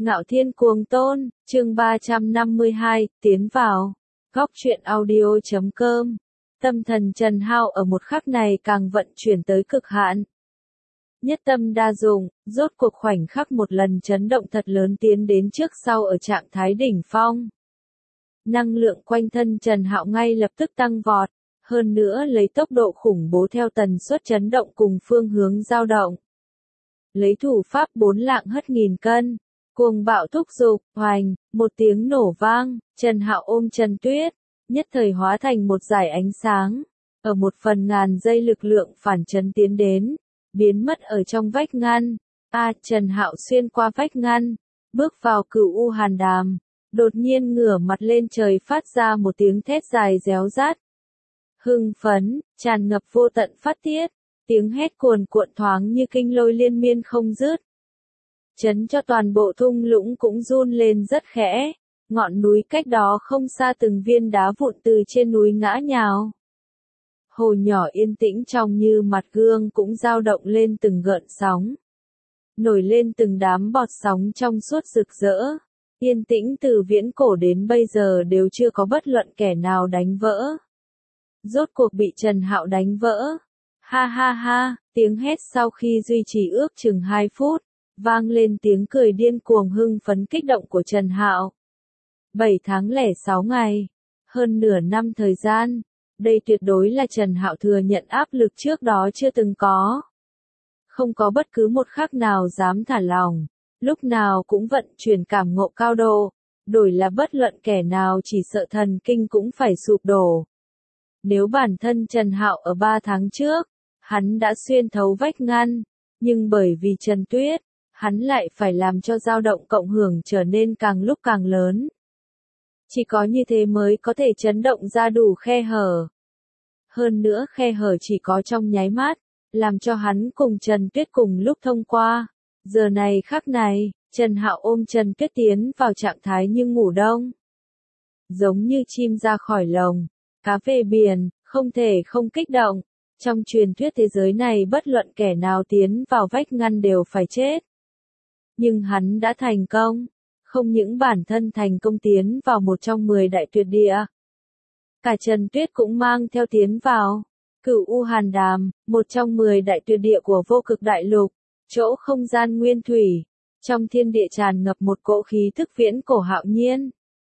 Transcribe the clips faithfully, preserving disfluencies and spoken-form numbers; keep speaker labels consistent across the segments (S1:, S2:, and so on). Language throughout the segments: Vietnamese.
S1: Ngạo Thiên Cuồng Tôn, chương ba trăm năm mươi hai, tiến vào. Góc truyện audio chấm com. Tâm thần Trần Hạo ở một khắc này càng vận chuyển tới cực hạn. Nhất tâm đa dụng, rốt cuộc khoảnh khắc một lần chấn động thật lớn tiến đến trước sau ở trạng thái đỉnh phong. Năng lượng quanh thân Trần Hạo ngay lập tức tăng vọt, hơn nữa lấy tốc độ khủng bố theo tần suất chấn động cùng phương hướng dao động. Lấy thủ pháp bốn lạng hất nghìn cân, cuồng bạo thúc giục, hoành, một tiếng nổ vang, Trần Hạo ôm Trần Tuyết, nhất thời hóa thành một dải ánh sáng, ở một phần ngàn giây lực lượng phản chấn tiến đến, biến mất ở trong vách ngăn. A, Trần Hạo xuyên qua vách ngăn, bước vào Cửu U Hàn Đàm, đột nhiên ngửa mặt lên trời phát ra một tiếng thét dài réo rát. Hưng phấn, tràn ngập vô tận phát tiết, tiếng hét cuồn cuộn thoáng như kinh lôi liên miên không dứt. Chấn cho toàn bộ thung lũng cũng run lên rất khẽ, ngọn núi cách đó không xa từng viên đá vụn từ trên núi ngã nhào. Hồ nhỏ yên tĩnh trong như mặt gương cũng dao động lên từng gợn sóng. Nổi lên từng đám bọt sóng trong suốt rực rỡ. Yên tĩnh từ viễn cổ đến bây giờ đều chưa có bất luận kẻ nào đánh vỡ. Rốt cuộc bị Trần Hạo đánh vỡ. Ha ha ha, tiếng hét sau khi duy trì ước chừng hai phút, vang lên tiếng cười điên cuồng hưng phấn kích động của Trần Hạo. bảy tháng lẻ sáu ngày, hơn nửa năm thời gian, đây tuyệt đối là Trần Hạo thừa nhận áp lực trước đó chưa từng có. Không có bất cứ một khắc nào dám thả lỏng, lúc nào cũng vận chuyển cảm ngộ cao độ, đổi là bất luận kẻ nào chỉ sợ thần kinh cũng phải sụp đổ. Nếu bản thân Trần Hạo ở ba tháng trước, hắn đã xuyên thấu vách ngăn, nhưng bởi vì Trần Tuyết, hắn lại phải làm cho dao động cộng hưởng trở nên càng lúc càng lớn. Chỉ có như thế mới có thể chấn động ra đủ khe hở. Hơn nữa khe hở chỉ có trong nháy mắt, làm cho hắn cùng Trần Tuyết cùng lúc thông qua. Giờ này khắc này, Trần Hạo ôm Trần Tuyết tiến vào trạng thái như ngủ đông. Giống như chim ra khỏi lồng, cá về biển, không thể không kích động. Trong truyền thuyết thế giới này bất luận kẻ nào tiến vào vách ngăn đều phải chết. Nhưng hắn đã thành công. Không những bản thân thành công tiến vào một trong mười đại tuyệt địa. Cả Trần Tuyết cũng mang theo tiến vào. Cửu U Hàn Đàm, một trong mười đại tuyệt địa của vô cực đại lục. Chỗ không gian nguyên thủy. Trong thiên địa tràn ngập một cỗ khí thức viễn cổ hạo nhiên.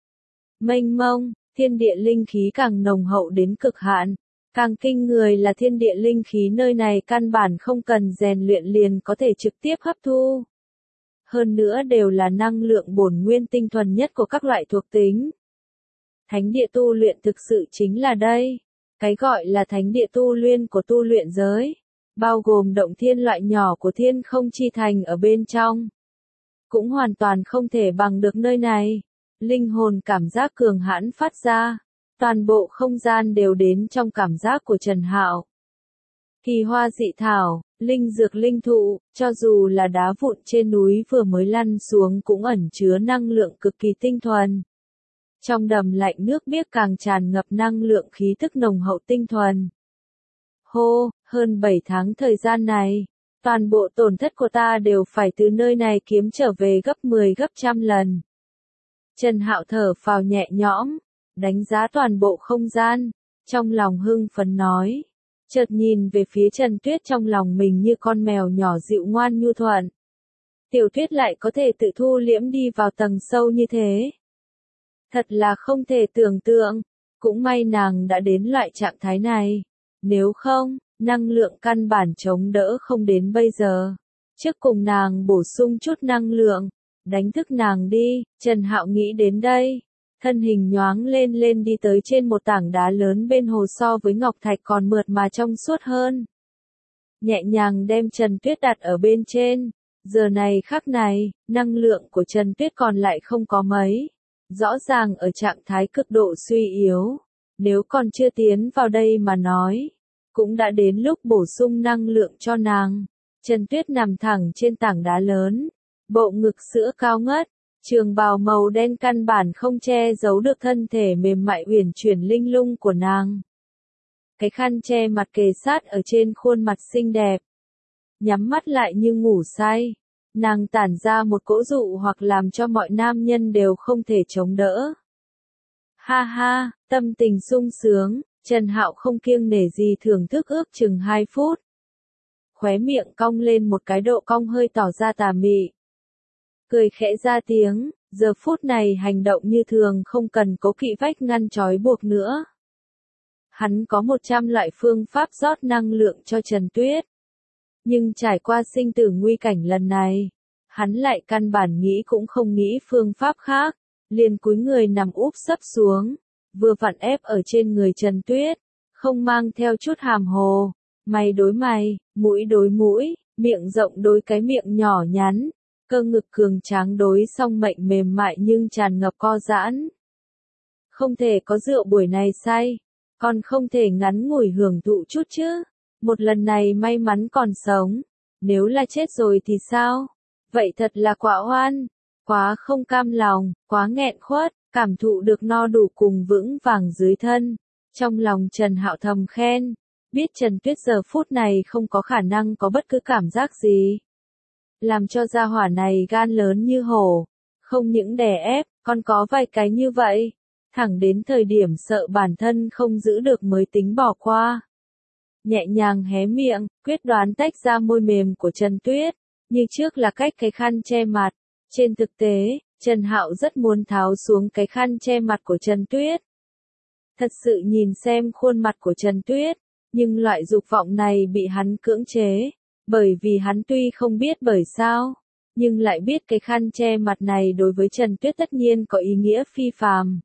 S1: Mênh mông, thiên địa linh khí càng nồng hậu đến cực hạn. Càng kinh người là thiên địa linh khí nơi này căn bản không cần rèn luyện liền có thể trực tiếp hấp thu. Hơn nữa đều là năng lượng bổn nguyên tinh thuần nhất của các loại thuộc tính. Thánh địa tu luyện thực sự chính là đây. Cái gọi là thánh địa tu luyện của tu luyện giới. Bao gồm động thiên loại nhỏ của thiên không chi thành ở bên trong. Cũng hoàn toàn không thể bằng được nơi này. Linh hồn cảm giác cường hãn phát ra. Toàn bộ không gian đều đến trong cảm giác của Trần Hạo. Kỳ hoa dị thảo, linh dược linh thụ, cho dù là đá vụn trên núi vừa mới lăn xuống cũng ẩn chứa năng lượng cực kỳ tinh thuần. Trong đầm lạnh nước biếc càng tràn ngập năng lượng khí thức nồng hậu tinh thuần. Hô, hơn bảy tháng thời gian này, toàn bộ tổn thất của ta đều phải từ nơi này kiếm trở về gấp mười gấp trăm lần. Trần Hạo thở phào nhẹ nhõm, đánh giá toàn bộ không gian, trong lòng hưng phấn nói. Chợt nhìn về phía Trần Tuyết trong lòng mình như con mèo nhỏ dịu ngoan nhu thuận. Tiểu Tuyết lại có thể tự thu liễm đi vào tầng sâu như thế. Thật là không thể tưởng tượng, cũng may nàng đã đến loại trạng thái này. Nếu không, năng lượng căn bản chống đỡ không đến bây giờ. Trước cùng nàng bổ sung chút năng lượng, đánh thức nàng đi, Trần Hạo nghĩ đến đây. Thân hình nhoáng lên lên đi tới trên một tảng đá lớn bên hồ so với ngọc thạch còn mượt mà trong suốt hơn. Nhẹ nhàng đem Trần Tuyết đặt ở bên trên. Giờ này khắc này, năng lượng của Trần Tuyết còn lại không có mấy. Rõ ràng ở trạng thái cực độ suy yếu. Nếu còn chưa tiến vào đây mà nói, cũng đã đến lúc bổ sung năng lượng cho nàng. Trần Tuyết nằm thẳng trên tảng đá lớn. Bộ ngực sữa cao ngất. Trường bào màu đen căn bản không che giấu được thân thể mềm mại uyển chuyển linh lung của nàng. Cái khăn che mặt kề sát ở trên khuôn mặt xinh đẹp. Nhắm mắt lại như ngủ say. nàng tản ra một cỗ dụ hoặc làm cho mọi nam nhân đều không thể chống đỡ. Ha ha, tâm tình sung sướng, Trần Hạo không kiêng nể gì thưởng thức ước chừng hai phút. Khóe miệng cong lên một cái độ cong hơi tỏ ra tà mị. Cười khẽ ra tiếng, giờ phút này hành động như thường không cần cố kỵ vách ngăn trói buộc nữa. Hắn có một trăm loại phương pháp rót năng lượng cho Trần Tuyết. Nhưng trải qua sinh tử nguy cảnh lần này, hắn lại căn bản nghĩ cũng không nghĩ phương pháp khác, liền cúi người nằm úp sấp xuống, vừa vặn ép ở trên người Trần Tuyết, không mang theo chút hàm hồ, mày đối mày, mũi đối mũi, miệng rộng đối cái miệng nhỏ nhắn, cơ ngực cường tráng đối song mệnh mềm mại nhưng tràn ngập co giãn. Không thể có rượu buổi này say, còn không thể ngắn ngủi hưởng thụ chút chứ. Một lần này may mắn còn sống, nếu là chết rồi thì sao? Vậy thật là quá oan, quá không cam lòng, quá nghẹn khuất, cảm thụ được no đủ cùng vững vàng dưới thân. Trong lòng Trần Hạo thầm khen, biết Trần Tuyết giờ phút này không có khả năng có bất cứ cảm giác gì. Làm cho gia hỏa này gan lớn như hổ, không những đè ép, còn có vài cái như vậy. Thẳng đến thời điểm sợ bản thân không giữ được mới tính bỏ qua. Nhẹ nhàng hé miệng, quyết đoán tách ra môi mềm của Trần Tuyết, như trước là cách cái khăn che mặt. Trên thực tế, Trần Hạo rất muốn tháo xuống cái khăn che mặt của Trần Tuyết. Thật sự nhìn xem khuôn mặt của Trần Tuyết, nhưng loại dục vọng này bị hắn cưỡng chế, bởi vì hắn tuy không biết bởi sao, nhưng lại biết cái khăn che mặt này đối với Trần Tuyết tất nhiên có ý nghĩa phi phàm.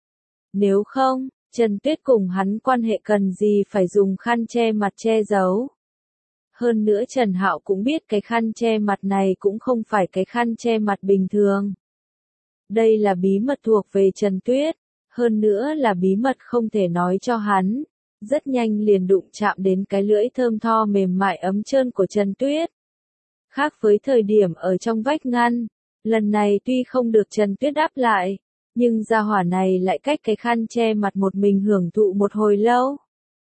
S1: Nếu không, Trần Tuyết cùng hắn quan hệ cần gì phải dùng khăn che mặt che giấu. Hơn nữa Trần Hạo cũng biết cái khăn che mặt này cũng không phải cái khăn che mặt bình thường. Đây là bí mật thuộc về Trần Tuyết, hơn nữa là bí mật không thể nói cho hắn. Rất nhanh liền đụng chạm đến cái lưỡi thơm tho mềm mại ấm trơn của Trần Tuyết. Khác với thời điểm ở trong vách ngăn, lần này tuy không được Trần Tuyết đáp lại, nhưng gia hỏa này lại cách cái khăn che mặt một mình hưởng thụ một hồi lâu.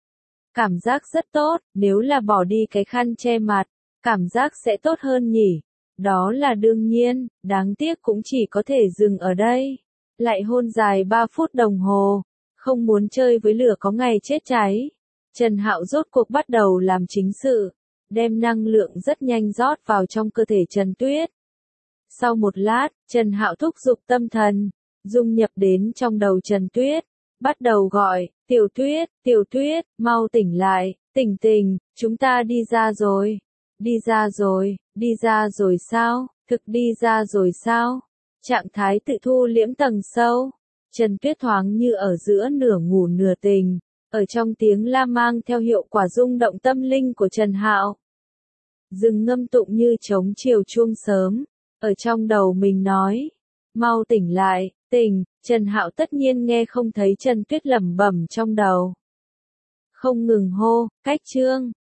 S1: Cảm giác rất tốt, nếu là bỏ đi cái khăn che mặt, cảm giác sẽ tốt hơn nhỉ. Đó là đương nhiên, đáng tiếc cũng chỉ có thể dừng ở đây. Lại hôn dài ba phút đồng hồ, không muốn chơi với lửa có ngày chết cháy. Trần Hạo rốt cuộc bắt đầu làm chính sự, đem năng lượng rất nhanh rót vào trong cơ thể Trần Tuyết. Sau một lát, Trần Hạo thúc giục tâm thần, dung nhập đến trong đầu Trần Tuyết, bắt đầu gọi, Tiểu Tuyết, Tiểu Tuyết, mau tỉnh lại, tỉnh tỉnh, chúng ta đi ra rồi, đi ra rồi, đi ra rồi sao, thực đi ra rồi sao, trạng thái tự thu liễm tầng sâu, Trần Tuyết thoáng như ở giữa nửa ngủ nửa tỉnh, ở trong tiếng la mang theo hiệu quả rung động tâm linh của Trần Hạo. Dừng ngâm tụng như trống chiều chuông sớm, ở trong đầu mình nói, mau tỉnh lại, tỉnh, Trần Hạo tất nhiên nghe không thấy Trần Tuyết lẩm bẩm trong đầu. Không ngừng hô, cách chương.